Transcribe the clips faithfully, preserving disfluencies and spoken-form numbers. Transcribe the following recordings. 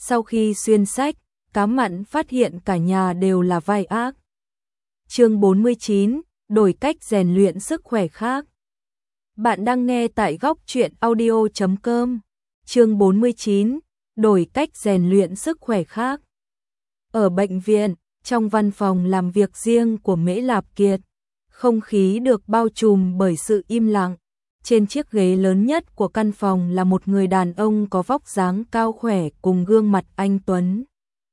Sau khi xuyên sách, Cá Mặn phát hiện cả nhà đều là vai ác. Chương bốn mươi chín, đổi cách rèn luyện sức khỏe khác. Bạn đang nghe tại góc truyện audio chấm com. Chương bốn mươi chín, đổi cách rèn luyện sức khỏe khác. Ở bệnh viện, trong văn phòng làm việc riêng của Mễ Lạp Kiệt, không khí được bao trùm bởi sự im lặng. Trên chiếc ghế lớn nhất của căn phòng là một người đàn ông có vóc dáng cao khỏe cùng gương mặt anh tuấn.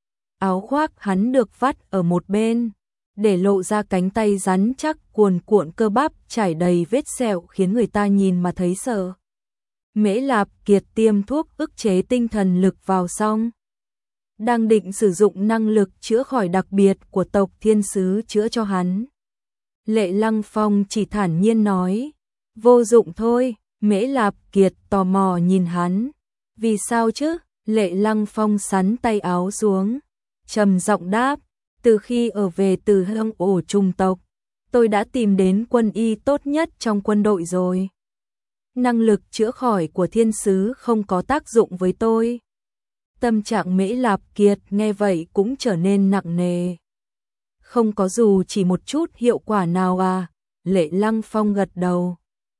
Áo khoác hắn được vắt ở một bên, để lộ ra cánh tay rắn chắc cuồn cuộn cơ bắp trải đầy vết sẹo khiến người ta nhìn mà thấy sợ. Mễ Lạp Kiệt tiêm thuốc ức chế tinh thần lực vào xong, đang định sử dụng năng lực chữa khỏi đặc biệt của tộc thiên sứ chữa cho hắn. Lệ Lăng Phong chỉ thản nhiên nói, vô dụng thôi. Mễ Lạp Kiệt tò mò nhìn hắn. Vì sao chứ? Lệ Lăng Phong sắn tay áo xuống, trầm giọng đáp, từ khi ở về từ hang ổ trùng tộc, tôi đã tìm đến quân y tốt nhất trong quân đội rồi. Năng lực chữa khỏi của thiên sứ không có tác dụng với tôi. Tâm trạng Mễ Lạp Kiệt nghe vậy cũng trở nên nặng nề. Không có dù chỉ một chút hiệu quả nào à? Lệ Lăng Phong gật đầu.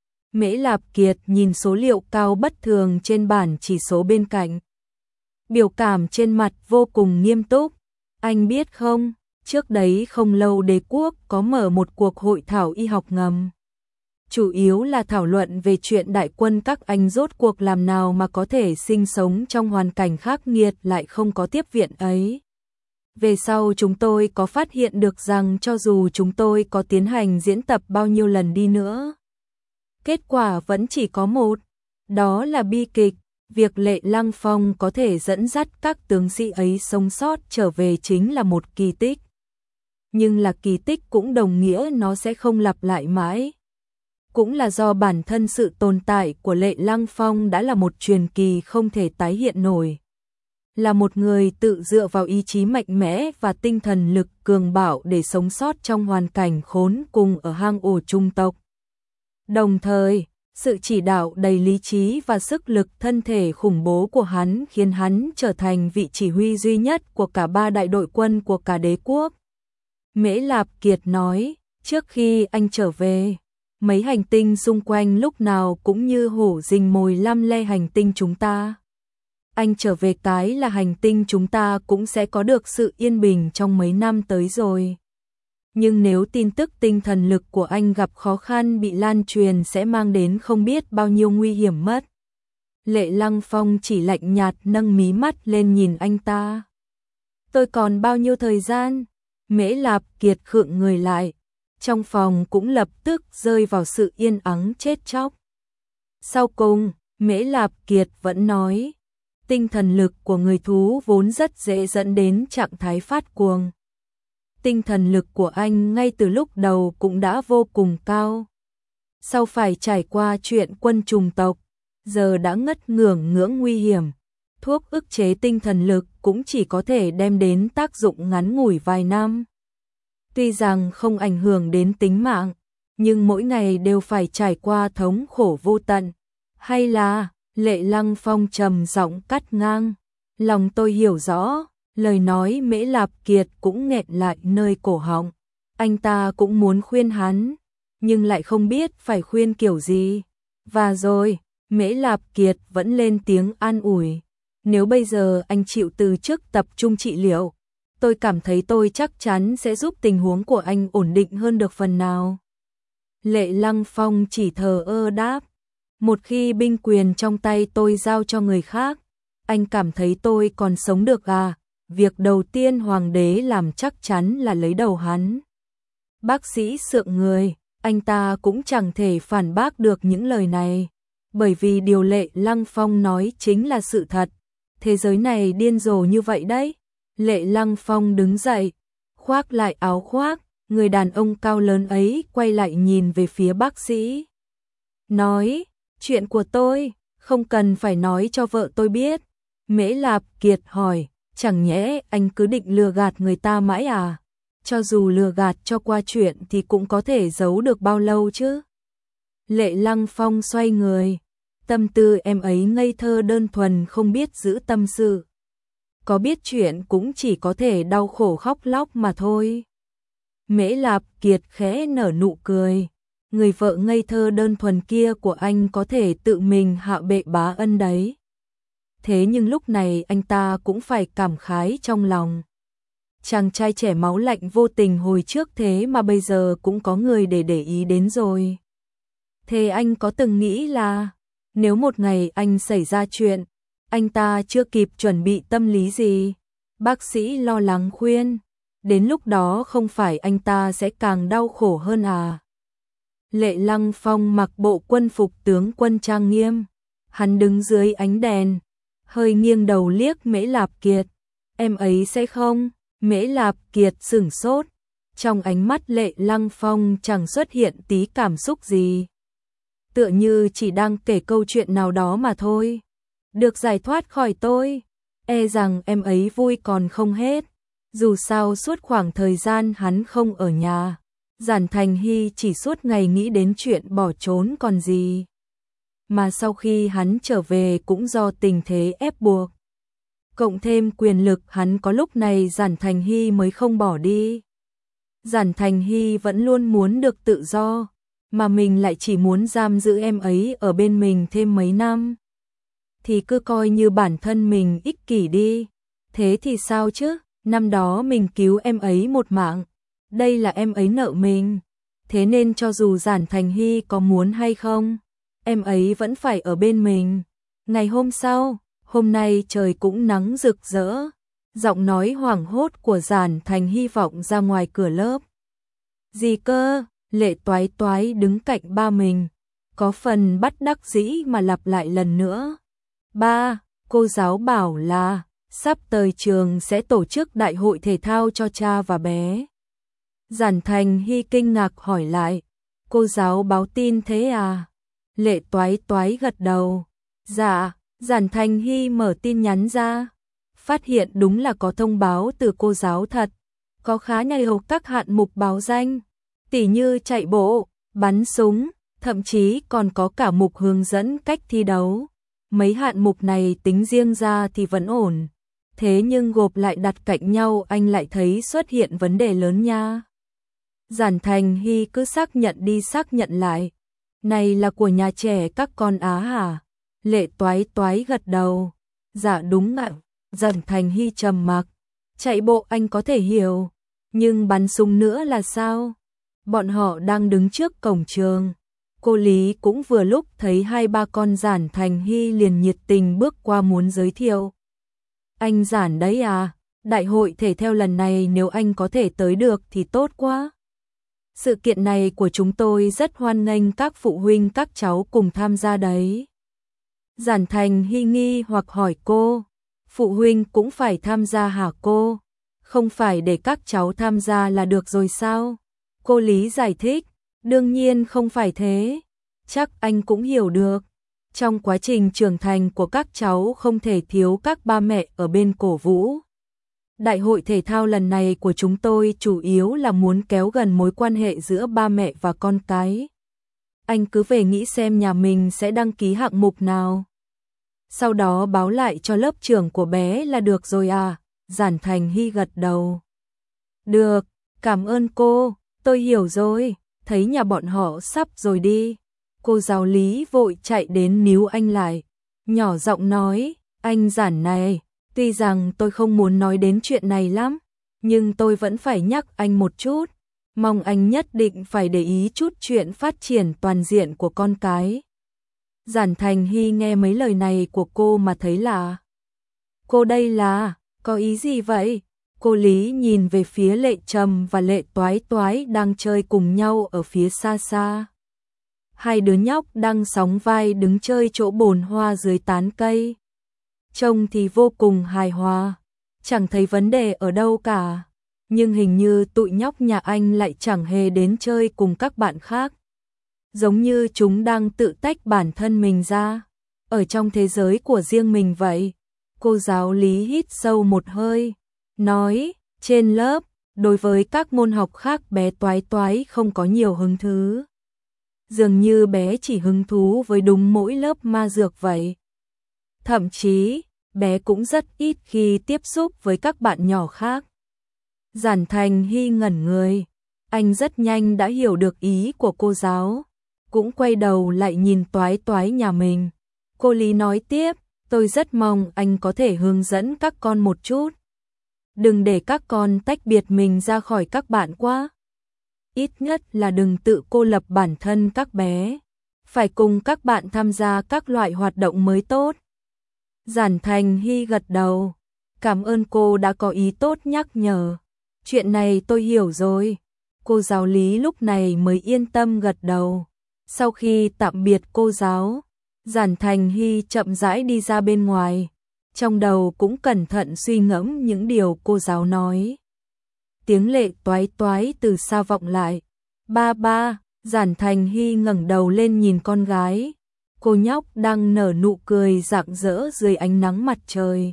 Mễ Lạp Kiệt nhìn số liệu cao bất thường trên bảng chỉ số bên cạnh. Biểu cảm trên mặt vô cùng nghiêm túc. Anh biết không, trước đấy không lâu đế quốc có mở một cuộc hội thảo y học ngầm. Chủ yếu là thảo luận về chuyện đại quân các anh rốt cuộc làm nào mà có thể sinh sống trong hoàn cảnh khắc nghiệt lại không có tiếp viện ấy. Về sau chúng tôi có phát hiện được rằng cho dù chúng tôi có tiến hành diễn tập bao nhiêu lần đi nữa, kết quả vẫn chỉ có một, đó là bi kịch. Việc Lệ Lăng Phong có thể dẫn dắt các tướng sĩ ấy sống sót trở về chính là một kỳ tích. Nhưng là kỳ tích cũng đồng nghĩa nó sẽ không lặp lại mãi. Cũng là do bản thân sự tồn tại của Lệ Lăng Phong đã là một truyền kỳ không thể tái hiện nổi. Là một người tự dựa vào ý chí mạnh mẽ và tinh thần lực cường bạo để sống sót trong hoàn cảnh khốn cùng ở hang ổ trung tộc. Đồng thời, sự chỉ đạo đầy lý trí và sức lực thân thể khủng bố của hắn khiến hắn trở thành vị chỉ huy duy nhất của cả ba đại đội quân của cả đế quốc. Mễ Lạp Kiệt nói, trước khi anh trở về, mấy hành tinh xung quanh lúc nào cũng như hổ rình mồi lăm le hành tinh chúng ta. Anh trở về cái là hành tinh chúng ta cũng sẽ có được sự yên bình trong mấy năm tới rồi. Nhưng nếu tin tức tinh thần lực của anh gặp khó khăn bị lan truyền sẽ mang đến không biết bao nhiêu nguy hiểm mất. Lệ Lăng Phong chỉ lạnh nhạt nâng mí mắt lên nhìn anh ta. Tôi còn bao nhiêu thời gian? Mễ Lạp Kiệt khựng người lại. Trong phòng cũng lập tức rơi vào sự yên ắng chết chóc. Sau cùng, Mễ Lạp Kiệt vẫn nói, tinh thần lực của người thú vốn rất dễ dẫn đến trạng thái phát cuồng. Tinh thần lực của anh ngay từ lúc đầu cũng đã vô cùng cao. Sau phải trải qua chuyện quân trùng tộc, giờ đã ngất ngưởng ngưỡng nguy hiểm. Thuốc ức chế tinh thần lực cũng chỉ có thể đem đến tác dụng ngắn ngủi vài năm. Tuy rằng không ảnh hưởng đến tính mạng, nhưng mỗi ngày đều phải trải qua thống khổ vô tận. Hay là, Lệ Lăng Phong trầm giọng cắt ngang, lòng tôi hiểu rõ. Lời nói Mễ Lạp Kiệt cũng nghẹn lại nơi cổ họng. Anh ta cũng muốn khuyên hắn, nhưng lại không biết phải khuyên kiểu gì. Và rồi, Mễ Lạp Kiệt vẫn lên tiếng an ủi. Nếu bây giờ anh chịu từ chức tập trung trị liệu, tôi cảm thấy tôi chắc chắn sẽ giúp tình huống của anh ổn định hơn được phần nào. Lệ Lăng Phong chỉ thờ ơ đáp. Một khi binh quyền trong tay tôi giao cho người khác, anh cảm thấy tôi còn sống được à? Việc đầu tiên hoàng đế làm chắc chắn là lấy đầu hắn. Bác sĩ sượng người, anh ta cũng chẳng thể phản bác được những lời này. Bởi vì điều Lệ Lăng Phong nói chính là sự thật. Thế giới này điên rồ như vậy đấy. Lệ Lăng Phong đứng dậy, khoác lại áo khoác. Người đàn ông cao lớn ấy quay lại nhìn về phía bác sĩ. Nói, chuyện của tôi, không cần phải nói cho vợ tôi biết. Mễ Lạp Kiệt hỏi. Chẳng nhẽ anh cứ định lừa gạt người ta mãi à? Cho dù lừa gạt cho qua chuyện thì cũng có thể giấu được bao lâu chứ? Lệ Lăng Phong xoay người. Tâm tư em ấy ngây thơ đơn thuần không biết giữ tâm sự. có biết chuyện cũng chỉ có thể đau khổ khóc lóc mà thôi. Mễ Lạp Kiệt khẽ nở nụ cười. Người vợ ngây thơ đơn thuần kia của anh có thể tự mình hạ bệ bá ân đấy. Thế nhưng lúc này anh ta cũng phải cảm khái trong lòng. Chàng trai trẻ máu lạnh vô tình hồi trước thế mà bây giờ cũng có người để để ý đến rồi. Thế anh có từng nghĩ là nếu một ngày anh xảy ra chuyện, anh ta chưa kịp chuẩn bị tâm lý gì, bác sĩ lo lắng khuyên, đến lúc đó không phải anh ta sẽ càng đau khổ hơn à? Lệ Lăng Phong mặc bộ quân phục tướng quân trang nghiêm, hắn đứng dưới ánh đèn, hơi nghiêng đầu liếc Mễ Lạp Kiệt. Em ấy sẽ không? Mễ Lạp Kiệt sửng sốt, trong ánh mắt Lệ Lăng Phong chẳng xuất hiện tí cảm xúc gì. Tựa như chỉ đang kể câu chuyện nào đó mà thôi. Được giải thoát khỏi tôi, e rằng em ấy vui còn không hết. Dù sao suốt khoảng thời gian hắn không ở nhà, Giản Thành Hy chỉ suốt ngày nghĩ đến chuyện bỏ trốn còn gì. Mà sau khi hắn trở về cũng do tình thế ép buộc. Cộng thêm quyền lực hắn có lúc này Giản Thành Hy mới không bỏ đi. Giản Thành Hy vẫn luôn muốn được tự do, mà mình lại chỉ muốn giam giữ em ấy ở bên mình thêm mấy năm. Thì cứ coi như bản thân mình ích kỷ đi. Thế thì sao chứ, năm đó mình cứu em ấy một mạng, đây là em ấy nợ mình. Thế nên cho dù Giản Thành Hy có muốn hay không, em ấy vẫn phải ở bên mình. Ngày hôm sau, hôm nay trời cũng nắng rực rỡ. Giọng nói hoảng hốt của Giản Thành Hy vọng ra ngoài cửa lớp. Gì cơ? Lệ Toái Toái đứng cạnh ba mình, có phần bất đắc dĩ mà lặp lại lần nữa. Ba, cô giáo bảo là sắp tới trường sẽ tổ chức đại hội thể thao cho cha và bé. Giản Thành Hy kinh ngạc hỏi lại, cô giáo báo tin thế à? Lệ Toái Toái gật đầu. Dạ. Giản Thành Hy mở tin nhắn ra, phát hiện đúng là có thông báo từ cô giáo thật. Có khá nhiều các hạng mục báo danh, tỉ như chạy bộ, bắn súng, thậm chí còn có cả mục hướng dẫn cách thi đấu. Mấy hạng mục này tính riêng ra thì vẫn ổn, thế nhưng gộp lại đặt cạnh nhau anh lại thấy xuất hiện vấn đề lớn nha. Giản Thành Hy cứ xác nhận đi xác nhận lại. Này là của nhà trẻ các con Á hả? Lệ Toái Toái gật đầu. Dạ đúng ạ. Giản Thành Hy trầm mặc. Chạy bộ anh có thể hiểu, nhưng bắn súng nữa là sao? Bọn họ đang đứng trước cổng trường. Cô Lý cũng vừa lúc thấy hai ba con Giản Thành Hy liền nhiệt tình bước qua muốn giới thiệu. Anh Giản đấy à, đại hội thể thao lần này nếu anh có thể tới được thì tốt quá. Sự kiện này của chúng tôi rất hoan nghênh các phụ huynh các cháu cùng tham gia đấy. Giản Thành Hy nghi hoặc hỏi cô, phụ huynh cũng phải tham gia hả cô? Không phải để các cháu tham gia là được rồi sao? Cô Lý giải thích, đương nhiên không phải thế. Chắc anh cũng hiểu được. Trong quá trình trưởng thành của các cháu không thể thiếu các ba mẹ ở bên cổ vũ. Đại hội thể thao lần này của chúng tôi chủ yếu là muốn kéo gần mối quan hệ giữa ba mẹ và con cái. Anh cứ về nghĩ xem nhà mình sẽ đăng ký hạng mục nào. Sau đó báo lại cho lớp trưởng của bé là được rồi à? Giản Thành Hy gật đầu. Được, cảm ơn cô, tôi hiểu rồi, thấy nhà bọn họ sắp rồi đi. Cô giáo Lý vội chạy đến níu anh lại, nhỏ giọng nói, anh Giản này, tuy rằng tôi không muốn nói đến chuyện này lắm, nhưng tôi vẫn phải nhắc anh một chút, mong anh nhất định phải để ý chút chuyện phát triển toàn diện của con cái. Giản Thành Hy nghe mấy lời này của cô mà thấy là, cô đây là, có ý gì vậy? Cô Lý nhìn về phía Lệ Trầm và Lệ Toái Toái đang chơi cùng nhau ở phía xa xa. Hai đứa nhóc đang sóng vai đứng chơi chỗ bồn hoa dưới tán cây. Trông thì vô cùng hài hòa, chẳng thấy vấn đề ở đâu cả. Nhưng hình như tụi nhóc nhà anh lại chẳng hề đến chơi cùng các bạn khác. Giống như chúng đang tự tách bản thân mình ra, ở trong thế giới của riêng mình vậy. Cô giáo Lý hít sâu một hơi, nói, trên lớp, đối với các môn học khác bé Toái Toái không có nhiều hứng thú. Dường như bé chỉ hứng thú với đúng mỗi lớp ma dược vậy. Thậm chí, bé cũng rất ít khi tiếp xúc với các bạn nhỏ khác. Giản Thành Hy ngẩn người, anh rất nhanh đã hiểu được ý của cô giáo, cũng quay đầu lại nhìn Toái Toái nhà mình. Cô Lý nói tiếp, tôi rất mong anh có thể hướng dẫn các con một chút. Đừng để các con tách biệt mình ra khỏi các bạn quá. Ít nhất là đừng tự cô lập bản thân các bé. Phải cùng các bạn tham gia các loại hoạt động mới tốt. Giản Thành Hy gật đầu. Cảm ơn cô đã có ý tốt nhắc nhở. Chuyện này tôi hiểu rồi. Cô giáo Lý lúc này mới yên tâm gật đầu. Sau khi tạm biệt cô giáo, Giản Thành Hy chậm rãi đi ra bên ngoài. Trong đầu cũng cẩn thận suy ngẫm những điều cô giáo nói. Tiếng Lệ Toái Toái từ xa vọng lại. Ba ba, Giản Thành Hy ngẩng đầu lên nhìn con gái. Cô nhóc đang nở nụ cười rạng rỡ dưới ánh nắng mặt trời.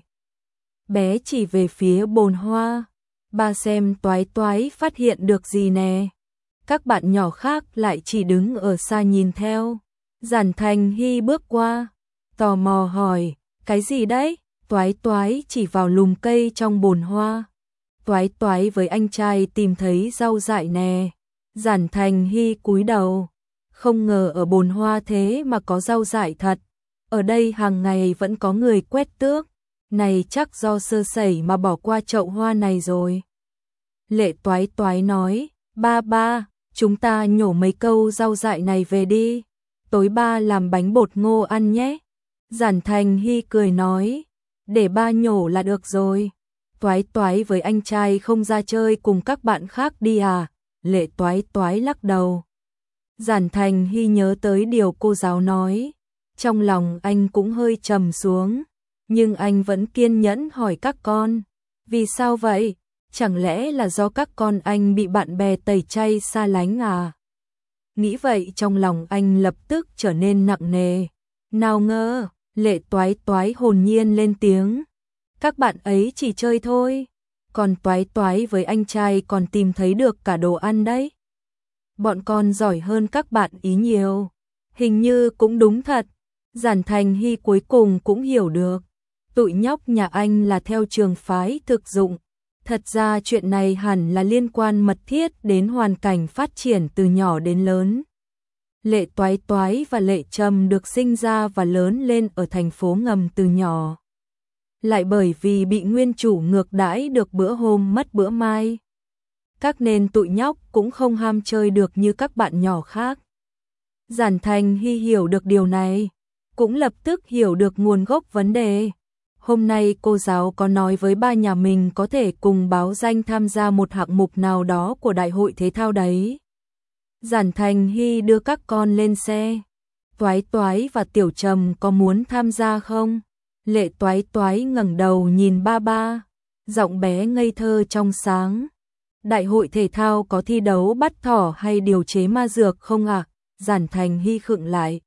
Bé chỉ về phía bồn hoa. Ba xem Toái Toái phát hiện được gì nè. Các bạn nhỏ khác lại chỉ đứng ở xa nhìn theo. Giản Thành Hy bước qua, tò mò hỏi, cái gì đấy? Toái Toái chỉ vào lùm cây trong bồn hoa. Toái Toái với anh trai tìm thấy rau dại nè. Giản Thành Hy cúi đầu, không ngờ ở bồn hoa thế mà có rau dại thật. Ở đây hàng ngày vẫn có người quét tước. Này chắc do sơ sẩy mà bỏ qua chậu hoa này rồi. Lệ Toái Toái nói, ba ba, chúng ta nhổ mấy câu rau dại này về đi. Tối ba làm bánh bột ngô ăn nhé. Giản Thành Hy cười nói, để ba nhổ là được rồi. Toái Toái với anh trai không ra chơi cùng các bạn khác đi à? Lệ Toái Toái lắc đầu. Giản Thành Hy nhớ tới điều cô giáo nói. Trong lòng anh cũng hơi trầm xuống. Nhưng anh vẫn kiên nhẫn hỏi các con. Vì sao vậy? Chẳng lẽ là do các con anh bị bạn bè tẩy chay xa lánh à? Nghĩ vậy trong lòng anh lập tức trở nên nặng nề. Nào ngờ, Lệ Toái Toái hồn nhiên lên tiếng. Các bạn ấy chỉ chơi thôi. Còn Toái Toái với anh trai còn tìm thấy được cả đồ ăn đấy. Bọn con giỏi hơn các bạn ý nhiều. Hình như cũng đúng thật. Giản Thành Hy cuối cùng cũng hiểu được. Tụi nhóc nhà anh là theo trường phái thực dụng. Thật ra chuyện này hẳn là liên quan mật thiết đến hoàn cảnh phát triển từ nhỏ đến lớn. Lệ Toái Toái và Lệ Trầm được sinh ra và lớn lên ở thành phố ngầm từ nhỏ. Lại bởi vì bị nguyên chủ ngược đãi được bữa hôm mất bữa mai. Các nên tụi nhóc cũng không ham chơi được như các bạn nhỏ khác. Giản Thành Hy hiểu được điều này, cũng lập tức hiểu được nguồn gốc vấn đề. Hôm nay cô giáo có nói với ba nhà mình có thể cùng báo danh tham gia một hạng mục nào đó của đại hội thể thao đấy. Giản Thành Hy đưa các con lên xe. Toái Toái và Tiểu Trầm có muốn tham gia không? Lệ Toái Toái ngẩng đầu nhìn ba ba, giọng bé ngây thơ trong sáng. Đại hội thể thao có thi đấu bắt thỏ hay điều chế ma dược không ạ? À? Giản Thành Hy khựng lại.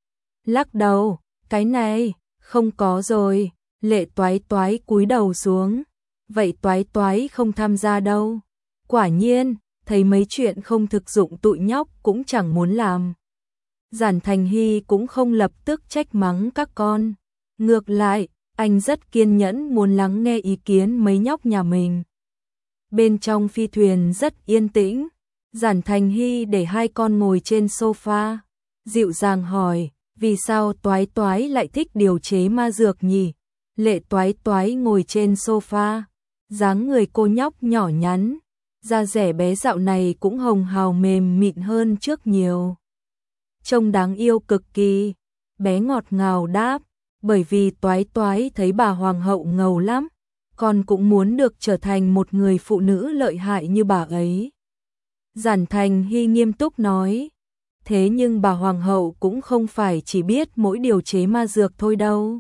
Lắc đầu, cái này, không có rồi. Lệ Toái Toái cúi đầu xuống. Vậy Toái Toái không tham gia đâu. Quả nhiên, thấy mấy chuyện không thực dụng tụi nhóc cũng chẳng muốn làm. Giản Thành Hy cũng không lập tức trách mắng các con. Ngược lại, anh rất kiên nhẫn muốn lắng nghe ý kiến mấy nhóc nhà mình. Bên trong phi thuyền rất yên tĩnh. Giản Thành Hy để hai con ngồi trên sofa. Dịu dàng hỏi, vì sao Toái Toái lại thích điều chế ma dược nhỉ? Lệ Toái Toái ngồi trên sofa. Dáng người cô nhóc nhỏ nhắn. Da dẻ bé dạo này cũng hồng hào mềm mịn hơn trước nhiều. Trông đáng yêu cực kỳ. Bé ngọt ngào đáp, bởi vì Toái Toái thấy bà hoàng hậu ngầu lắm, con cũng muốn được trở thành một người phụ nữ lợi hại như bà ấy. Giản Thành Hy nghiêm túc nói, thế nhưng bà hoàng hậu cũng không phải chỉ biết mỗi điều chế ma dược thôi đâu.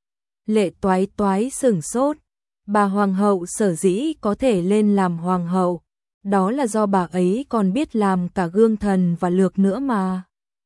Lệ Toái Toái sửng sốt, bà hoàng hậu sở dĩ có thể lên làm hoàng hậu, đó là do bà ấy còn biết làm cả gương thần và lược nữa mà.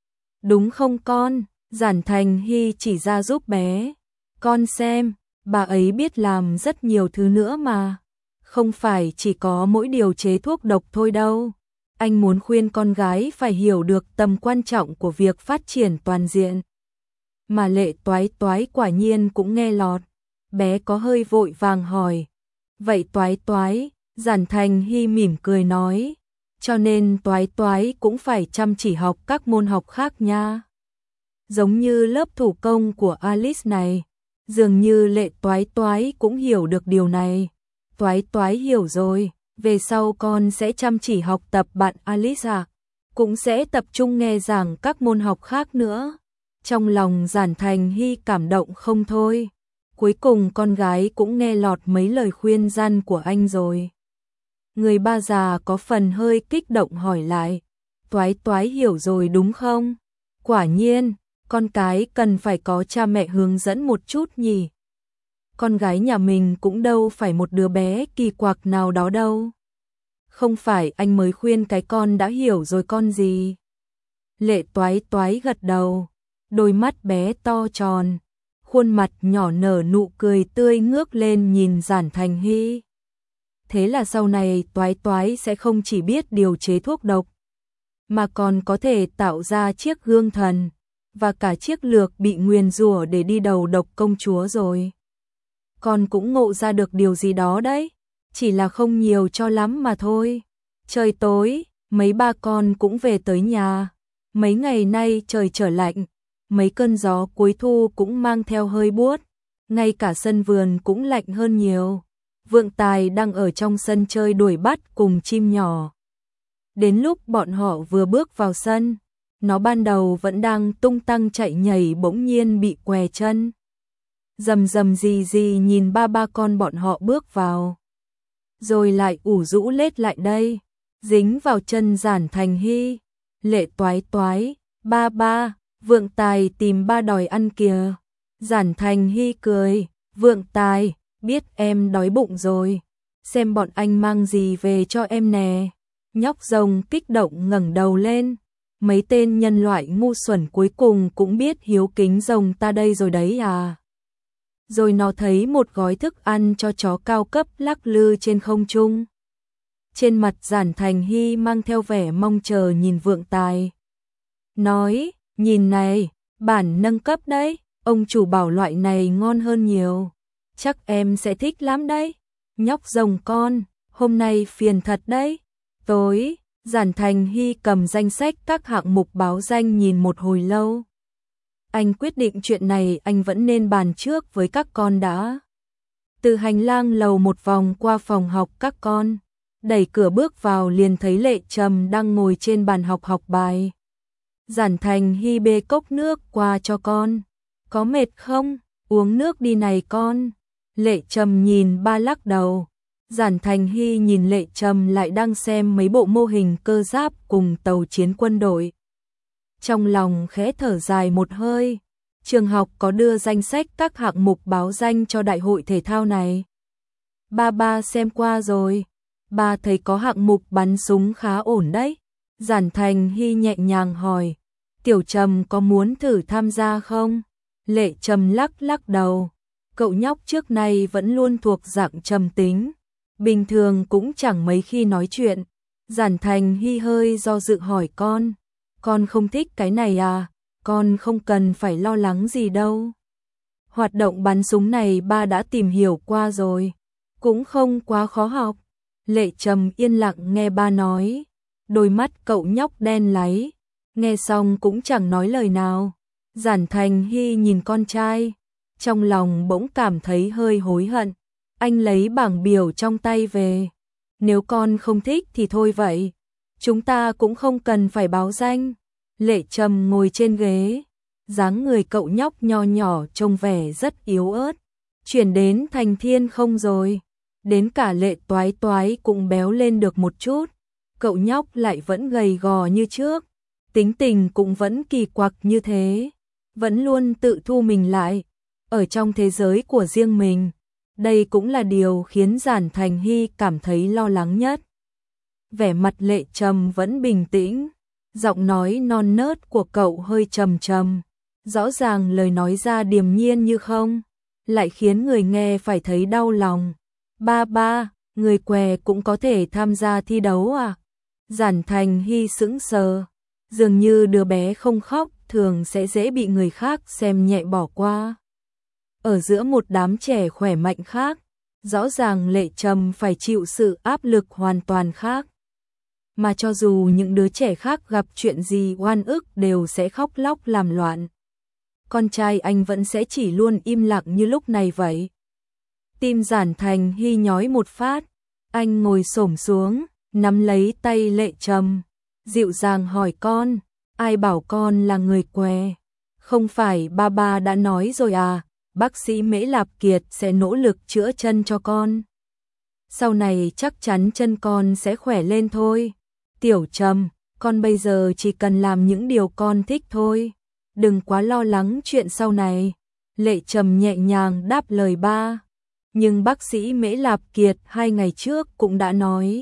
Đúng không con? Giản Thành Hy chỉ ra giúp bé. Con xem, bà ấy biết làm rất nhiều thứ nữa mà. Không phải chỉ có mỗi điều chế thuốc độc thôi đâu. Anh muốn khuyên con gái phải hiểu được tầm quan trọng của việc phát triển toàn diện. Mà Lệ Toái Toái quả nhiên cũng nghe lọt. bé có hơi vội vàng hỏi. Vậy Toái Toái, Giản Thành Hy mỉm cười nói, cho nên Toái Toái cũng phải chăm chỉ học các môn học khác nha. Giống như lớp thủ công của Alice này, dường như Lệ Toái Toái cũng hiểu được điều này. Toái Toái hiểu rồi, về sau con sẽ chăm chỉ học tập bạn Alice à, cũng sẽ tập trung nghe giảng các môn học khác nữa. Trong lòng Giản Thành Hy cảm động không thôi. Cuối cùng con gái cũng nghe lọt mấy lời khuyên răn của anh rồi. Người ba già có phần hơi kích động hỏi lại, Toái Toái hiểu rồi đúng không? Quả nhiên, con cái cần phải có cha mẹ hướng dẫn một chút nhỉ. Con gái nhà mình cũng đâu phải một đứa bé kỳ quặc nào đó đâu. Không phải anh mới khuyên cái con đã hiểu rồi con gì. Lệ Toái Toái gật đầu, đôi mắt bé to tròn, khuôn mặt nhỏ nở nụ cười tươi ngước lên nhìn Giản Thành Hy. Thế là sau này Toái Toái sẽ không chỉ biết điều chế thuốc độc, mà còn có thể tạo ra chiếc gương thần, và cả chiếc lược bị nguyền rủa để đi đầu độc công chúa rồi. Con cũng ngộ ra được điều gì đó đấy, chỉ là không nhiều cho lắm mà thôi. Trời tối, mấy ba con cũng về tới nhà. Mấy ngày nay trời trở lạnh, mấy cơn gió cuối thu cũng mang theo hơi buốt, ngay cả sân vườn cũng lạnh hơn nhiều. Vượng Tài đang ở trong sân chơi đuổi bắt cùng chim nhỏ. Đến lúc bọn họ vừa bước vào sân, nó ban đầu vẫn đang tung tăng chạy nhảy bỗng nhiên bị què chân. Rầm rầm rì rì nhìn ba ba con bọn họ bước vào, rồi lại ủ rũ lết lại đây, dính vào chân Giản Thành Hy. Lệ Toái Toái, ba ba, Vượng Tài tìm ba đòi ăn kìa. Giản Thành Hy cười, Vượng Tài, biết em đói bụng rồi, xem bọn anh mang gì về cho em nè. Nhóc rồng kích động ngẩng đầu lên, mấy tên nhân loại ngu xuẩn cuối cùng cũng biết hiếu kính rồng ta đây rồi đấy à. Rồi nó thấy một gói thức ăn cho chó cao cấp lắc lư trên không trung. Trên mặt Giản Thành Hy mang theo vẻ mong chờ nhìn Vượng Tài. Nói, nhìn này, bản nâng cấp đấy, ông chủ bảo loại này ngon hơn nhiều. Chắc em sẽ thích lắm đấy. Nhóc rồng con, hôm nay phiền thật đấy. Tối, Giản Thành Hy cầm danh sách các hạng mục báo danh nhìn một hồi lâu. Anh quyết định chuyện này anh vẫn nên bàn trước với các con đã. Từ hành lang lầu một vòng qua phòng học các con, đẩy cửa bước vào liền thấy Lệ Trầm đang ngồi trên bàn học học bài. Giản Thành Hy bê cốc nước qua cho con. Có mệt không? Uống nước đi này con. Lệ Trầm nhìn ba lắc đầu. Giản Thành Hy nhìn Lệ Trầm lại đang xem mấy bộ mô hình cơ giáp cùng tàu chiến quân đội. Trong lòng khẽ thở dài một hơi. Trường học có đưa danh sách các hạng mục báo danh cho đại hội thể thao này. Ba ba xem qua rồi. Ba thấy có hạng mục bắn súng khá ổn đấy. Giản Thành Hy nhẹ nhàng hỏi. Tiểu Trầm có muốn thử tham gia không? Lệ Trầm lắc lắc đầu. Cậu nhóc trước nay vẫn luôn thuộc dạng trầm tính. Bình thường cũng chẳng mấy khi nói chuyện. Giản Thành Hy hơi do dự hỏi con. Con không thích cái này à? Con không cần phải lo lắng gì đâu. Hoạt động bắn súng này ba đã tìm hiểu qua rồi. Cũng không quá khó học. Lệ Trầm yên lặng nghe ba nói. Đôi mắt cậu nhóc đen láy. Nghe xong cũng chẳng nói lời nào. Giản Thành Hy nhìn con trai. Trong lòng bỗng cảm thấy hơi hối hận. Anh lấy bảng biểu trong tay về. Nếu con không thích thì thôi vậy. Chúng ta cũng không cần phải báo danh. Lệ Trầm ngồi trên ghế. Dáng người cậu nhóc nho nhỏ trông vẻ rất yếu ớt. Chuyển đến thành thiên không rồi. Đến cả Lệ Toái Toái cũng béo lên được một chút. Cậu nhóc lại vẫn gầy gò như trước. Tính tình cũng vẫn kỳ quặc như thế. Vẫn luôn tự thu mình lại. Ở trong thế giới của riêng mình. Đây cũng là điều khiến Giản Thành Hy cảm thấy lo lắng nhất. Vẻ mặt Lệ Trầm vẫn bình tĩnh. Giọng nói non nớt của cậu hơi trầm trầm. Rõ ràng lời nói ra điềm nhiên như không. Lại khiến người nghe phải thấy đau lòng. Ba ba, người què cũng có thể tham gia thi đấu à? Giản Thành Hy sững sờ. Dường như đứa bé không khóc thường sẽ dễ bị người khác xem nhẹ bỏ qua. ở giữa một đám trẻ khỏe mạnh khác, rõ ràng Lệ Trầm phải chịu sự áp lực hoàn toàn khác. Mà cho dù những đứa trẻ khác gặp chuyện gì oan ức đều sẽ khóc lóc làm loạn. Con trai anh vẫn sẽ chỉ luôn im lặng như lúc này vậy. Tim Giản Thành Hy nhói một phát, anh ngồi xổm xuống, nắm lấy tay Lệ Trầm, dịu dàng hỏi con, ai bảo con là người què? Không phải ba ba đã nói rồi à, bác sĩ Mễ Lạp Kiệt sẽ nỗ lực chữa chân cho con. Sau này chắc chắn chân con sẽ khỏe lên thôi. Tiểu Trầm, con bây giờ chỉ cần làm những điều con thích thôi. Đừng quá lo lắng chuyện sau này. Lệ Trầm nhẹ nhàng đáp lời ba. Nhưng bác sĩ Mễ Lạp Kiệt hai ngày trước cũng đã nói.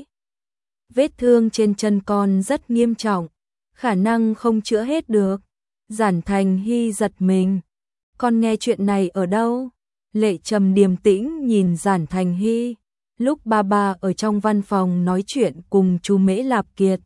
Vết thương trên chân con rất nghiêm trọng, khả năng không chữa hết được. Giản Thành Hy giật mình. Con nghe chuyện này ở đâu? Lệ Trầm điềm tĩnh nhìn Giản Thành Hy. Lúc ba ba ở trong văn phòng nói chuyện cùng chú Mễ Lạp Kiệt.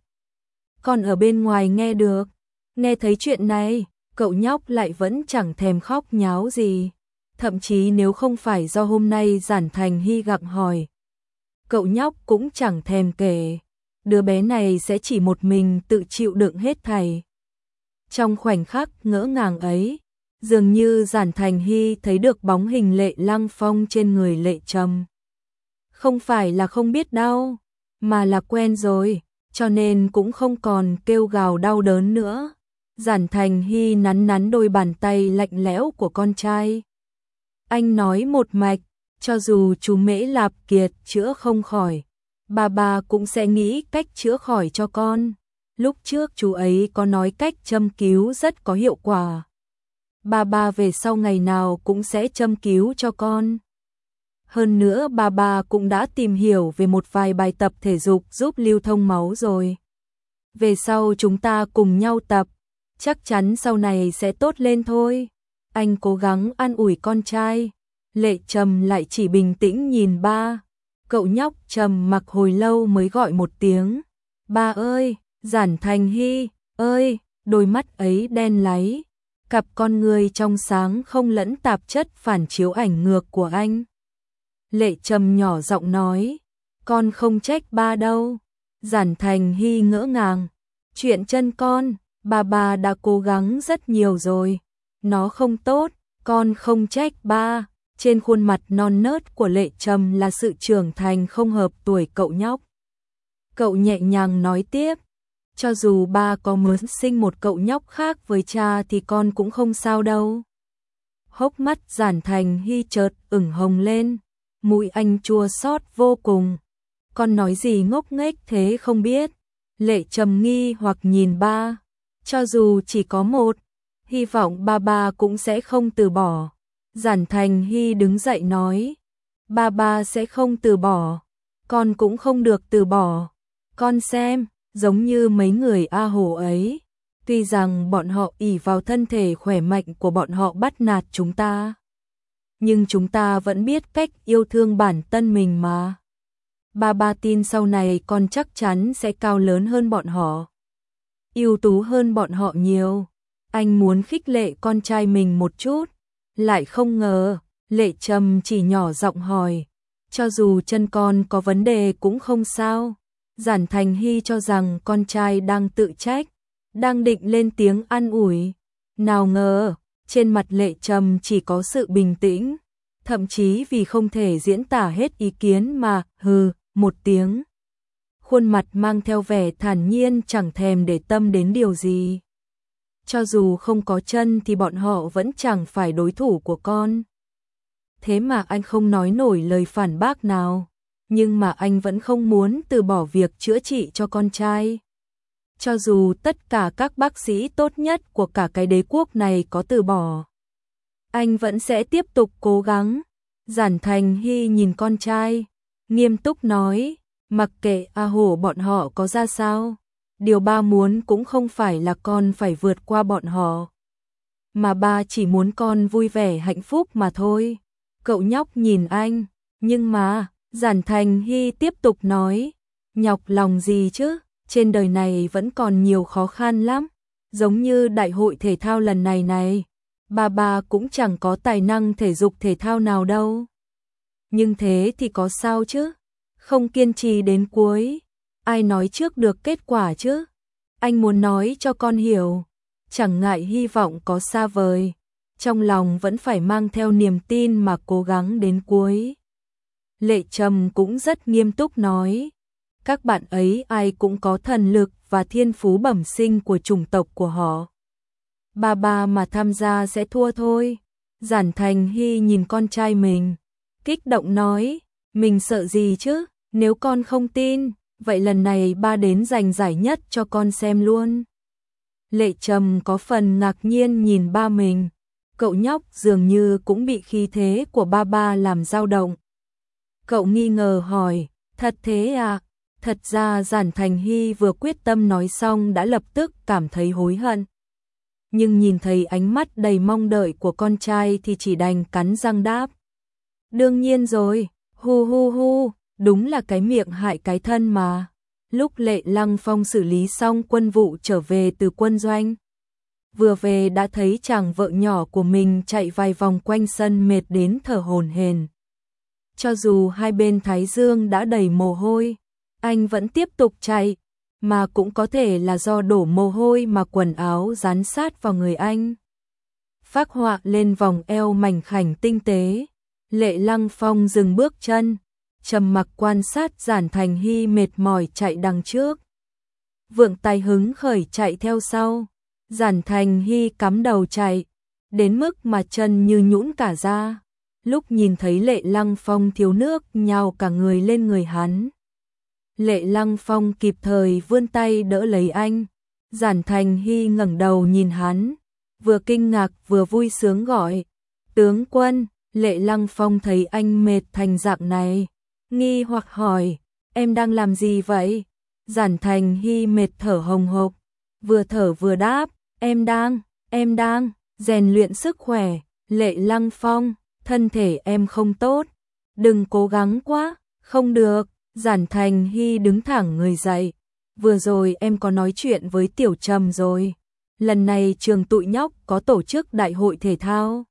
Con ở bên ngoài nghe được. Nghe thấy chuyện này, cậu nhóc lại vẫn chẳng thèm khóc nháo gì. Thậm chí nếu không phải do hôm nay Giản Thành Hy gặng hỏi, cậu nhóc cũng chẳng thèm kể. Đứa bé này sẽ chỉ một mình tự chịu đựng hết thảy. Trong khoảnh khắc ngỡ ngàng ấy, dường như Giản Thành Hy thấy được bóng hình Lệ Lăng Phong trên người Lệ Trầm. Không phải là không biết đau, mà là quen rồi, cho nên cũng không còn kêu gào đau đớn nữa. Giản Thành Hy nắn nắn đôi bàn tay lạnh lẽo của con trai. Anh nói một mạch, cho dù chú Mễ Lạp Kiệt chữa không khỏi, bà bà cũng sẽ nghĩ cách chữa khỏi cho con. Lúc trước chú ấy có nói cách châm cứu rất có hiệu quả. Bà bà về sau ngày nào cũng sẽ châm cứu cho con. Hơn nữa bà bà cũng đã tìm hiểu về một vài bài tập thể dục giúp lưu thông máu rồi. Về sau chúng ta cùng nhau tập, chắc chắn sau này sẽ tốt lên thôi. Anh cố gắng an ủi con trai. Lệ Trầm lại chỉ bình tĩnh nhìn ba. Cậu nhóc trầm mặc hồi lâu mới gọi một tiếng. Ba ơi, Giản Thành Hy, ơi, đôi mắt ấy đen láy. Cặp con người trong sáng không lẫn tạp chất phản chiếu ảnh ngược của anh. Lệ Trầm nhỏ giọng nói, con không trách ba đâu. Giản Thành Hy ngỡ ngàng, chuyện chân con, bà bà đã cố gắng rất nhiều rồi. Nó không tốt, con không trách ba. Trên khuôn mặt non nớt của Lệ Trầm là sự trưởng thành không hợp tuổi cậu nhóc. Cậu nhẹ nhàng nói tiếp, cho dù ba có muốn sinh một cậu nhóc khác với cha thì con cũng không sao đâu. Hốc mắt Giản Thành Hy chợt ửng hồng lên, mũi anh chua xót vô cùng. Con nói gì ngốc nghếch thế không biết. Lệ Trầm nghi hoặc nhìn ba, cho dù chỉ có một, hy vọng ba ba cũng sẽ không từ bỏ. Giản Thành Hy đứng dậy nói, ba ba sẽ không từ bỏ, con cũng không được từ bỏ. Con xem, giống như mấy người A Hồ ấy, tuy rằng bọn họ ỷ vào thân thể khỏe mạnh của bọn họ bắt nạt chúng ta, nhưng chúng ta vẫn biết cách yêu thương bản thân mình mà. Ba ba tin sau này con chắc chắn sẽ cao lớn hơn bọn họ, ưu tú hơn bọn họ nhiều. Anh muốn khích lệ con trai mình một chút, lại không ngờ, Lệ Trầm chỉ nhỏ giọng hỏi, cho dù chân con có vấn đề cũng không sao. Giản Thành Hy cho rằng con trai đang tự trách, đang định lên tiếng an ủi. Nào ngờ, trên mặt Lệ Trầm chỉ có sự bình tĩnh, thậm chí vì không thể diễn tả hết ý kiến mà hừ một tiếng. Khuôn mặt mang theo vẻ thản nhiên chẳng thèm để tâm đến điều gì. Cho dù không có chân thì bọn họ vẫn chẳng phải đối thủ của con. Thế mà anh không nói nổi lời phản bác nào, nhưng mà anh vẫn không muốn từ bỏ việc chữa trị cho con trai. Cho dù tất cả các bác sĩ tốt nhất của cả cái đế quốc này có từ bỏ, anh vẫn sẽ tiếp tục cố gắng. Giản Thành Hy nhìn con trai, nghiêm túc nói, mặc kệ A Hổ bọn họ có ra sao, điều ba muốn cũng không phải là con phải vượt qua bọn họ, mà ba chỉ muốn con vui vẻ hạnh phúc mà thôi. Cậu nhóc nhìn anh, nhưng mà, Giản Thành Hy tiếp tục nói, nhọc lòng gì chứ, trên đời này vẫn còn nhiều khó khăn lắm, giống như đại hội thể thao lần này này. Bà bà cũng chẳng có tài năng thể dục thể thao nào đâu. Nhưng thế thì có sao chứ? Không kiên trì đến cuối, ai nói trước được kết quả chứ? Anh muốn nói cho con hiểu, chẳng ngại hy vọng có xa vời, trong lòng vẫn phải mang theo niềm tin mà cố gắng đến cuối. Lệ Trầm cũng rất nghiêm túc nói, các bạn ấy ai cũng có thần lực và thiên phú bẩm sinh của chủng tộc của họ. Bà bà mà tham gia sẽ thua thôi. Giản Thành Hy nhìn con trai mình, kích động nói, mình sợ gì chứ, nếu con không tin, vậy lần này ba đến giành giải nhất cho con xem luôn. Lệ Trầm có phần ngạc nhiên nhìn ba mình, cậu nhóc dường như cũng bị khí thế của ba ba làm dao động. Cậu nghi ngờ hỏi, thật thế à? Thật ra Giản Thành Hy vừa quyết tâm nói xong đã lập tức cảm thấy hối hận. Nhưng nhìn thấy ánh mắt đầy mong đợi của con trai thì chỉ đành cắn răng đáp. Đương nhiên rồi, hu hu hu, đúng là cái miệng hại cái thân mà. Lúc Lệ Lăng Phong xử lý xong quân vụ trở về từ quân doanh, vừa về đã thấy chàng vợ nhỏ của mình chạy vài vòng quanh sân mệt đến thở hổn hển. Cho dù hai bên thái dương đã đầy mồ hôi, anh vẫn tiếp tục chạy, mà cũng có thể là do đổ mồ hôi mà quần áo dán sát vào người anh. Phác họa lên vòng eo mảnh khảnh tinh tế, Lệ Lăng Phong dừng bước chân, trầm mặc quan sát Giản Thành Hy mệt mỏi chạy đằng trước. Vượng Tài hứng khởi chạy theo sau, Giản Thành Hy cắm đầu chạy, đến mức mà chân như nhũn cả ra. Lúc nhìn thấy Lệ Lăng Phong thiếu nước nhào cả người lên người hắn. Lệ Lăng Phong kịp thời vươn tay đỡ lấy anh. Giản Thành Hy ngẩng đầu nhìn hắn, vừa kinh ngạc vừa vui sướng gọi, tướng quân. Lệ Lăng Phong thấy anh mệt thành dạng này, nghi hoặc hỏi, em đang làm gì vậy? Giản Thành Hy mệt thở hồng hộc, vừa thở vừa đáp, em đang, em đang, rèn luyện sức khỏe. Lệ Lăng Phong, thân thể em không tốt, đừng cố gắng quá, không được. Giản Thành Hy đứng thẳng người dậy, vừa rồi em có nói chuyện với Tiểu Trầm rồi, lần này trường tụi nhóc có tổ chức đại hội thể thao.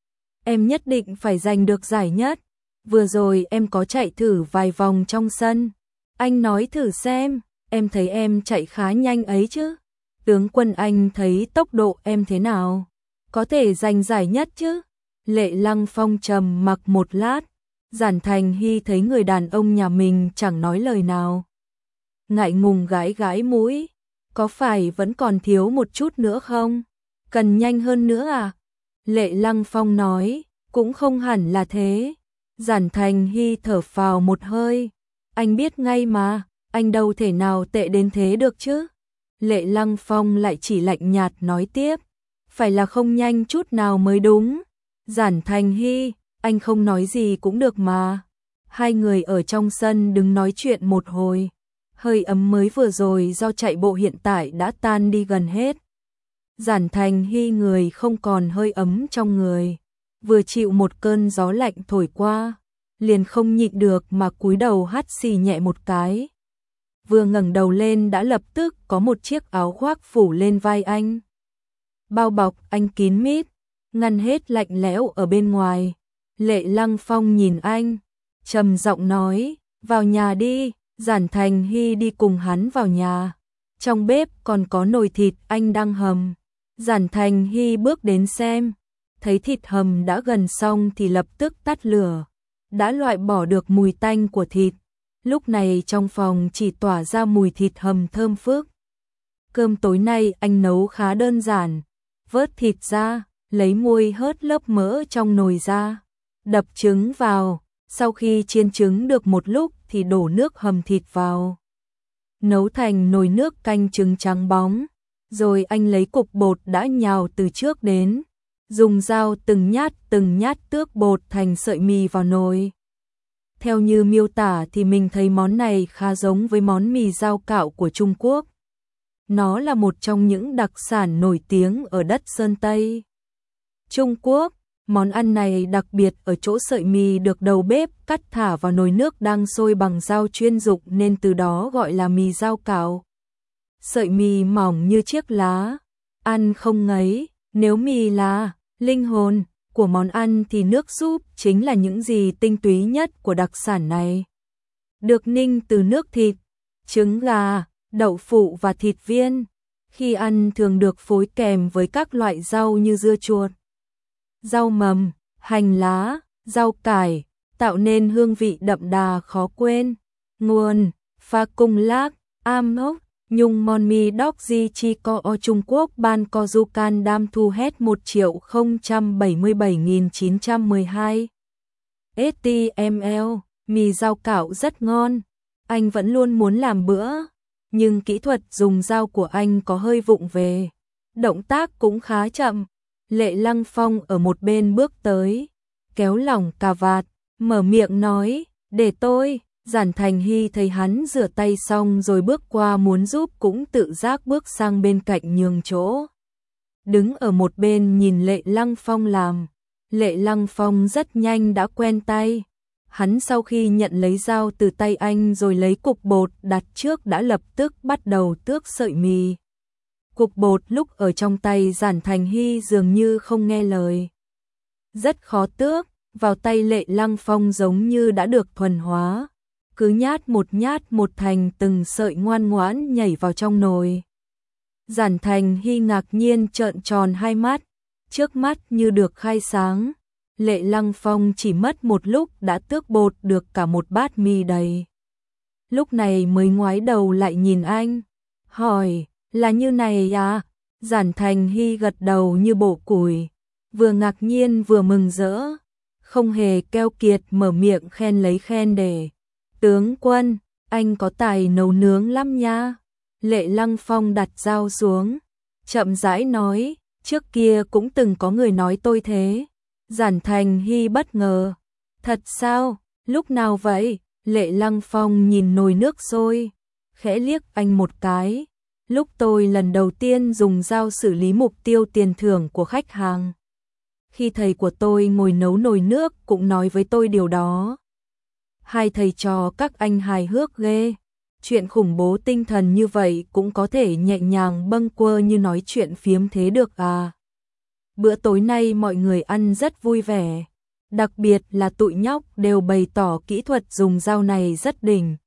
Em nhất định phải giành được giải nhất, vừa rồi em có chạy thử vài vòng trong sân, anh nói thử xem, em thấy em chạy khá nhanh ấy chứ. Tướng quân anh thấy tốc độ em thế nào? Có thể giành giải nhất chứ? Lệ Lăng Phong trầm mặc một lát. Giản Thành Hy thấy người đàn ông nhà mình chẳng nói lời nào, ngại ngùng gãi gãi mũi, có phải vẫn còn thiếu một chút nữa không? Cần nhanh hơn nữa à? Lệ Lăng Phong nói, cũng không hẳn là thế. Giản Thành Hy thở phào một hơi, anh biết ngay mà, anh đâu thể nào tệ đến thế được chứ. Lệ Lăng Phong lại chỉ lạnh nhạt nói tiếp, phải là không nhanh chút nào mới đúng. Giản Thành Hy, anh không nói gì cũng được mà. Hai người ở trong sân đứng nói chuyện một hồi, hơi ấm mới vừa rồi do chạy bộ hiện tại đã tan đi gần hết. Giản Thành Hy người không còn hơi ấm trong người, vừa chịu một cơn gió lạnh thổi qua, liền không nhịn được mà cúi đầu hắt xì nhẹ một cái. Vừa ngẩng đầu lên đã lập tức có một chiếc áo khoác phủ lên vai anh, bao bọc anh kín mít, ngăn hết lạnh lẽo ở bên ngoài. Lệ Lăng Phong nhìn anh, trầm giọng nói, vào nhà đi. Giản Thành Hy đi cùng hắn vào nhà. Trong bếp còn có nồi thịt anh đang hầm. Giản Thành Hy bước đến xem, thấy thịt hầm đã gần xong thì lập tức tắt lửa, đã loại bỏ được mùi tanh của thịt. Lúc này trong phòng chỉ tỏa ra mùi thịt hầm thơm phức. Cơm tối nay anh nấu khá đơn giản, vớt thịt ra, lấy muôi hớt lớp mỡ trong nồi ra, đập trứng vào, sau khi chiên trứng được một lúc thì đổ nước hầm thịt vào, nấu thành nồi nước canh trứng trắng bóng, rồi anh lấy cục bột đã nhào từ trước đến, dùng dao từng nhát từng nhát tước bột thành sợi mì vào nồi. Theo như miêu tả thì mình thấy món này khá giống với món mì dao cạo của Trung Quốc. Nó là một trong những đặc sản nổi tiếng ở đất Sơn Tây Trung Quốc. Món ăn này đặc biệt ở chỗ sợi mì được đầu bếp cắt thả vào nồi nước đang sôi bằng dao chuyên dụng nên từ đó gọi là mì dao cạo. Sợi mì mỏng như chiếc lá, ăn không ngấy, nếu mì là Linh hồn của món ăn thì nước súp chính là những gì tinh túy nhất của đặc sản này. Được ninh từ nước thịt, trứng gà, đậu phụ và thịt viên. Khi ăn thường được phối kèm với các loại rau như dưa chuột, rau mầm, hành lá, rau cải, tạo nên hương vị đậm đà khó quên. Nguồn: Pha Cung Lác, Amok, Nhung Monmi Doc Di Chi Co O Trung Quốc Ban Co Du Can Đam Thu Hết một triệu không trăm bảy mươi bảy nghìn chín trăm mười hai. ếch ti em lờ, mì rau cảo rất ngon. Anh vẫn luôn muốn làm bữa, nhưng kỹ thuật dùng dao của anh có hơi vụng về. Động tác cũng khá chậm. Lệ Lăng Phong ở một bên bước tới, kéo lỏng cà vạt, mở miệng nói, để tôi. Giản Thành Hy thấy hắn rửa tay xong rồi bước qua muốn giúp cũng tự giác bước sang bên cạnh nhường chỗ. Đứng ở một bên nhìn Lệ Lăng Phong làm. Lệ Lăng Phong rất nhanh đã quen tay. Hắn sau khi nhận lấy dao từ tay anh rồi lấy cục bột đặt trước đã lập tức bắt đầu tước sợi mì. Cục bột lúc ở trong tay Giản Thành Hy dường như không nghe lời. Rất khó tước, vào tay Lệ Lăng Phong giống như đã được thuần hóa. Cứ nhát một nhát một thành từng sợi ngoan ngoãn nhảy vào trong nồi. Giản Thành Hy ngạc nhiên trợn tròn hai mắt, trước mắt như được khai sáng. Lệ Lăng Phong chỉ mất một lúc đã tước bột được cả một bát mì đầy. Lúc này mới ngoái đầu lại nhìn anh, hỏi, là như này à? Giản Thành Hy gật đầu như bổ củi, vừa ngạc nhiên vừa mừng rỡ, không hề keo kiệt mở miệng khen lấy khen để. Tướng quân, anh có tài nấu nướng lắm nha. Lệ Lăng Phong đặt dao xuống, chậm rãi nói, trước kia cũng từng có người nói tôi thế. Giản Thành Hy bất ngờ, thật sao, lúc nào vậy? Lệ Lăng Phong nhìn nồi nước sôi, khẽ liếc anh một cái, lúc tôi lần đầu tiên dùng dao xử lý mục tiêu tiền thưởng của khách hàng. Khi thầy của tôi ngồi nấu nồi nước cũng nói với tôi điều đó. Hai thầy trò các anh hài hước ghê, chuyện khủng bố tinh thần như vậy cũng có thể nhẹ nhàng bâng quơ như nói chuyện phiếm thế được à. Bữa tối nay mọi người ăn rất vui vẻ, đặc biệt là tụi nhóc đều bày tỏ kỹ thuật dùng dao này rất đỉnh.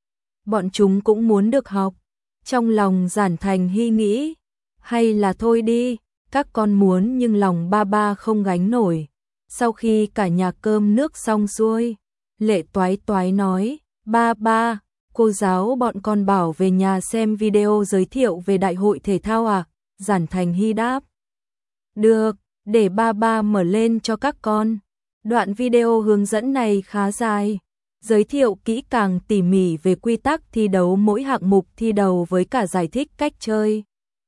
Bọn chúng cũng muốn được học. Trong lòng Giản Thành Hy nghĩ, hay là thôi đi, các con muốn nhưng lòng ba ba không gánh nổi. Sau khi cả nhà cơm nước xong xuôi, Lệ Toái Toái nói, ba ba, cô giáo bọn con bảo về nhà xem video giới thiệu về đại hội thể thao à? Giản Thành Hy đáp, được, để ba ba mở lên cho các con. Đoạn video hướng dẫn này khá dài, giới thiệu kỹ càng tỉ mỉ về quy tắc thi đấu mỗi hạng mục thi đấu với cả giải thích cách chơi.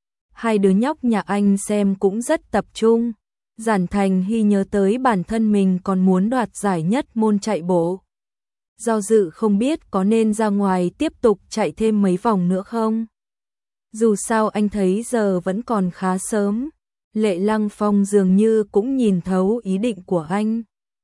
Hai đứa nhóc nhà anh xem cũng rất tập trung. Giản Thành Hy nhớ tới bản thân mình còn muốn đoạt giải nhất môn chạy bộ. Do dự không biết có nên ra ngoài tiếp tục chạy thêm mấy vòng nữa không. Dù sao anh thấy giờ vẫn còn khá sớm. Lệ Lăng Phong dường như cũng nhìn thấu ý định của anh.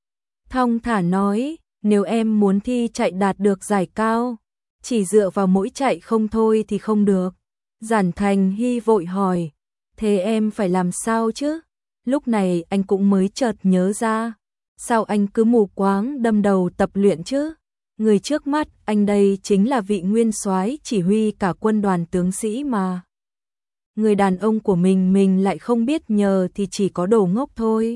Thong thả nói, nếu em muốn thi chạy đạt được giải cao, chỉ dựa vào mỗi chạy không thôi thì không được. Giản Thành Hy vội hỏi, thế em phải làm sao chứ? Lúc này anh cũng mới chợt nhớ ra, sao anh cứ mù quáng đâm đầu tập luyện chứ? Người trước mắt anh đây chính là vị nguyên soái chỉ huy cả quân đoàn tướng sĩ mà. Người đàn ông của mình mình lại không biết nhờ thì chỉ có đồ ngốc thôi.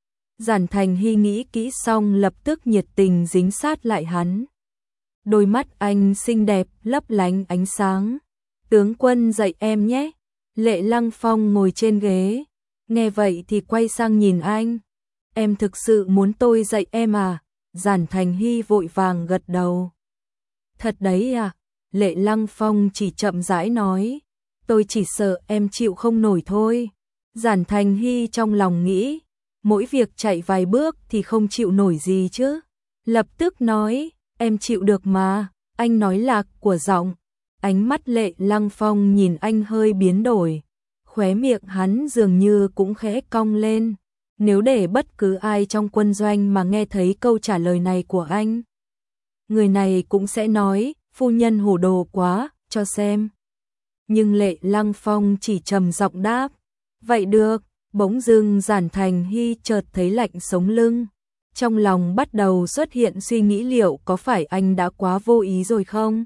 Giản Thành Hy nghĩ kỹ xong lập tức nhiệt tình dính sát lại hắn. Đôi mắt anh xinh đẹp lấp lánh ánh sáng. Tướng quân dạy em nhé. Lệ Lăng Phong ngồi trên ghế, nghe vậy thì quay sang nhìn anh. Em thực sự muốn tôi dạy em à? Giản Thành Hy vội vàng gật đầu. Thật đấy à? Lệ Lăng Phong chỉ chậm rãi nói. Tôi chỉ sợ em chịu không nổi thôi. Giản Thành Hy trong lòng nghĩ, mỗi việc chạy vài bước thì không chịu nổi gì chứ. Lập tức nói, em chịu được mà. Anh nói lạc của giọng. Ánh mắt Lệ Lăng Phong nhìn anh hơi biến đổi. Khóe miệng hắn dường như cũng khẽ cong lên. Nếu để bất cứ ai trong quân doanh mà nghe thấy câu trả lời này của anh, người này cũng sẽ nói, phu nhân hồ đồ quá, cho xem. Nhưng Lệ Lăng Phong chỉ trầm giọng đáp, vậy được, Bỗng dưng Giản Thành Hy chợt thấy lạnh sống lưng, trong lòng bắt đầu xuất hiện suy nghĩ liệu có phải anh đã quá vô ý rồi không?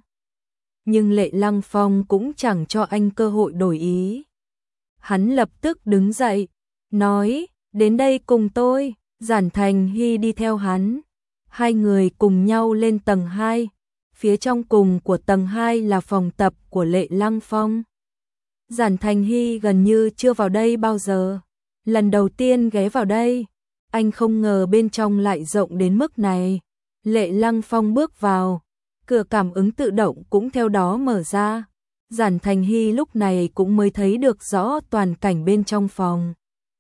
Nhưng Lệ Lăng Phong cũng chẳng cho anh cơ hội đổi ý. Hắn lập tức đứng dậy, nói, đến đây cùng tôi. Giản Thành Hy đi theo hắn. Hai người cùng nhau lên tầng hai. Phía trong cùng của tầng hai là phòng tập của Lệ Lăng Phong. Giản Thành Hy gần như chưa vào đây bao giờ. Lần đầu tiên ghé vào đây, anh không ngờ bên trong lại rộng đến mức này. Lệ Lăng Phong bước vào, cửa cảm ứng tự động cũng theo đó mở ra. Giản Thành Hy lúc này cũng mới thấy được rõ toàn cảnh bên trong phòng.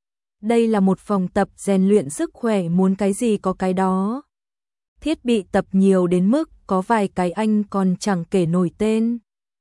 Đây là một phòng tập rèn luyện sức khỏe, muốn cái gì có cái đó. Thiết bị tập nhiều đến mức có vài cái anh còn chẳng kể nổi tên.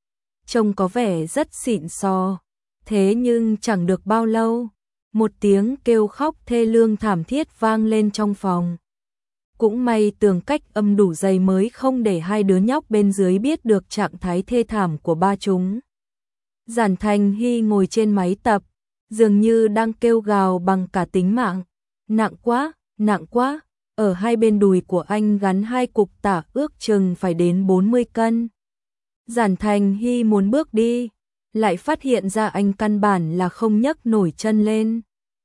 Trông có vẻ rất xịn sò. Thế nhưng chẳng được bao lâu, một tiếng kêu khóc thê lương thảm thiết vang lên trong phòng. Cũng may tường cách âm đủ dày mới không để hai đứa nhóc bên dưới biết được trạng thái thê thảm của ba chúng. Giản Thành Hy ngồi trên máy tập, dường như đang kêu gào bằng cả tính mạng. Nặng quá, nặng quá, ở hai bên đùi của anh gắn hai cục tả ước chừng phải đến bốn mươi cân. Giản Thành Hy muốn bước đi, lại phát hiện ra anh căn bản là không nhấc nổi chân lên.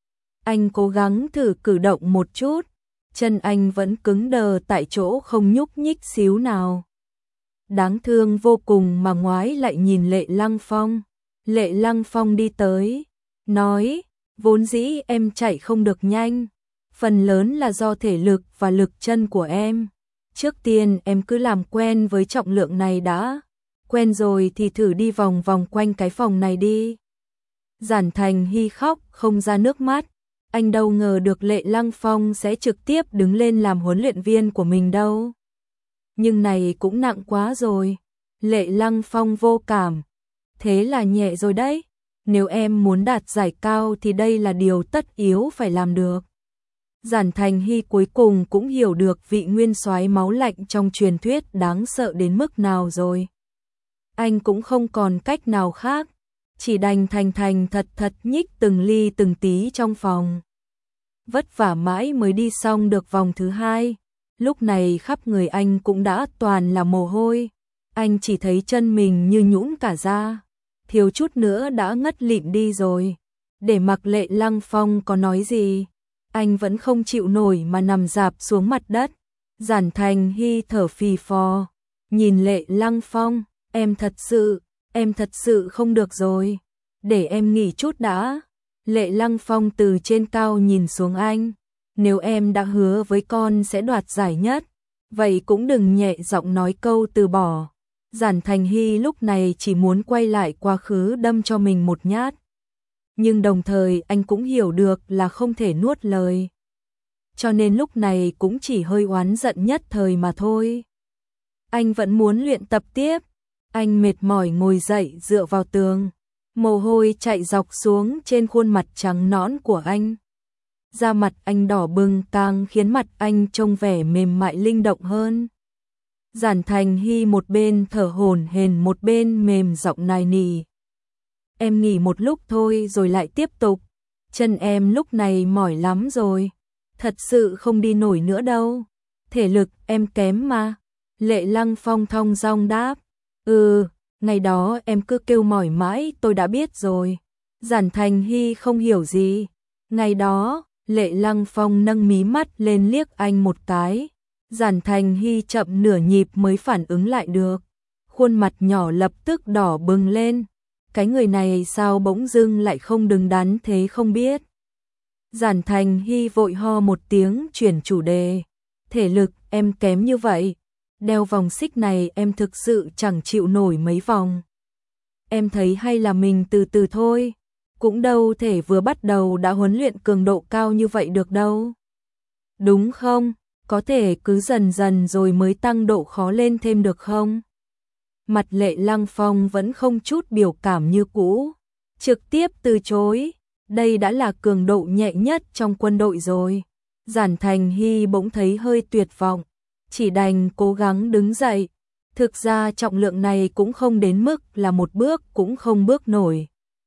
Anh cố gắng thử cử động một chút, chân anh vẫn cứng đờ tại chỗ không nhúc nhích xíu nào. Đáng thương vô cùng mà ngoái lại nhìn Lệ Lăng Phong. Lệ Lăng Phong đi tới, nói, vốn dĩ em chạy không được nhanh, phần lớn là do thể lực và lực chân của em. Trước tiên em cứ làm quen với trọng lượng này đã, quen rồi thì thử đi vòng vòng quanh cái phòng này đi. Giản Thành Hy khóc không ra nước mắt, anh đâu ngờ được Lệ Lăng Phong sẽ trực tiếp đứng lên làm huấn luyện viên của mình đâu. Nhưng này cũng nặng quá rồi. Lệ Lăng Phong vô cảm, thế là nhẹ rồi đấy. Nếu em muốn đạt giải cao thì đây là điều tất yếu phải làm được. Giản Thành Hy cuối cùng cũng hiểu được vị nguyên soái máu lạnh trong truyền thuyết đáng sợ đến mức nào rồi. Anh cũng không còn cách nào khác, chỉ đành thành thành thật thật nhích từng ly từng tí trong phòng. Vất vả mãi mới đi xong được vòng thứ hai, lúc này khắp người anh cũng đã toàn là mồ hôi. Anh chỉ thấy chân mình như nhũn cả ra, thiếu chút nữa đã ngất lịm đi rồi. Để mặc Lệ Lăng Phong có nói gì, anh vẫn không chịu nổi mà nằm rạp xuống mặt đất. Giản Thành Hy thở phì phò, nhìn Lệ Lăng Phong, em thật sự, em thật sự không được rồi, để em nghỉ chút đã. Lệ Lăng Phong từ trên cao nhìn xuống anh, nếu em đã hứa với con sẽ đoạt giải nhất, vậy cũng đừng nhẹ giọng nói câu từ bỏ. Giản Thành Hy lúc này chỉ muốn quay lại quá khứ đâm cho mình một nhát. Nhưng đồng thời anh cũng hiểu được là không thể nuốt lời. Cho nên lúc này cũng chỉ hơi oán giận nhất thời mà thôi. Anh vẫn muốn luyện tập tiếp. Anh mệt mỏi ngồi dậy dựa vào tường. Mồ hôi chạy dọc xuống trên khuôn mặt trắng nõn của anh. Da mặt anh đỏ bừng càng khiến mặt anh trông vẻ mềm mại linh động hơn. Giản Thành Hy một bên thở hổn hển một bên mềm giọng nài nỉ. Em nghỉ một lúc thôi rồi lại tiếp tục. Chân em lúc này mỏi lắm rồi. Thật sự không đi nổi nữa đâu. Thể lực em kém mà. Lệ Lăng Phong thong dong đáp. Ừ, ngày đó em cứ kêu mỏi mãi tôi đã biết rồi. Giản Thành Hy không hiểu gì. Ngày đó, Lệ Lăng Phong nâng mí mắt lên liếc anh một cái. Giản Thành Hy chậm nửa nhịp mới phản ứng lại được. Khuôn mặt nhỏ lập tức đỏ bừng lên. Cái người này sao bỗng dưng lại không đứng đắn thế không biết. Giản Thành Hy vội ho một tiếng chuyển chủ đề. Thể lực em kém như vậy. Đeo vòng xích này em thực sự chẳng chịu nổi mấy vòng. Em thấy hay là mình từ từ thôi. Cũng đâu thể vừa bắt đầu đã huấn luyện cường độ cao như vậy được đâu. Đúng không? Có thể cứ dần dần rồi mới tăng độ khó lên thêm được không? Mặt Lệ Lăng Phong vẫn không chút biểu cảm như cũ, trực tiếp từ chối. Đây đã là cường độ nhẹ nhất trong quân đội rồi. Giản Thành Hy bỗng thấy hơi tuyệt vọng, chỉ đành cố gắng đứng dậy. Thực ra trọng lượng này cũng không đến mức là một bước cũng không bước nổi.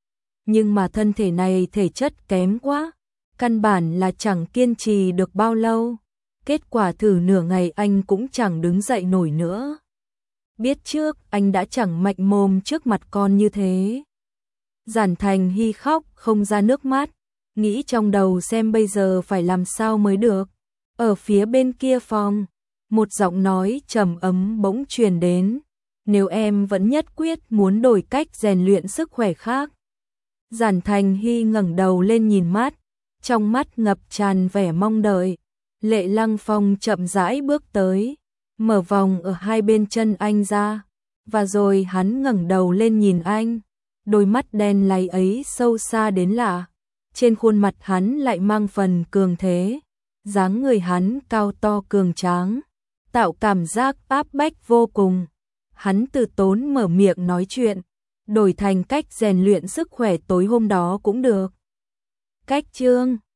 nhưng mà thân thể này thể chất kém quá, căn bản là chẳng kiên trì được bao lâu. Kết quả thử nửa ngày anh cũng chẳng đứng dậy nổi nữa. Biết trước anh đã chẳng mạnh mồm trước mặt con như thế. Giản Thành Hy khóc không ra nước mắt, nghĩ trong đầu xem bây giờ phải làm sao mới được. Ở phía bên kia phòng, một giọng nói trầm ấm bỗng truyền đến, nếu em vẫn nhất quyết muốn đổi cách rèn luyện sức khỏe khác. Giản Thành Hy ngẩng đầu lên nhìn mắt, trong mắt ngập tràn vẻ mong đợi. Lệ Lăng Phong chậm rãi bước tới, mở vòng ở hai bên chân anh ra, và rồi hắn ngẩng đầu lên nhìn anh, đôi mắt đen láy ấy sâu xa đến lạ, trên khuôn mặt hắn lại mang phần cường thế, dáng người hắn cao to cường tráng, tạo cảm giác áp bách vô cùng. Hắn từ tốn mở miệng nói chuyện, đổi thành cách rèn luyện sức khỏe tối hôm đó cũng được. Cách chương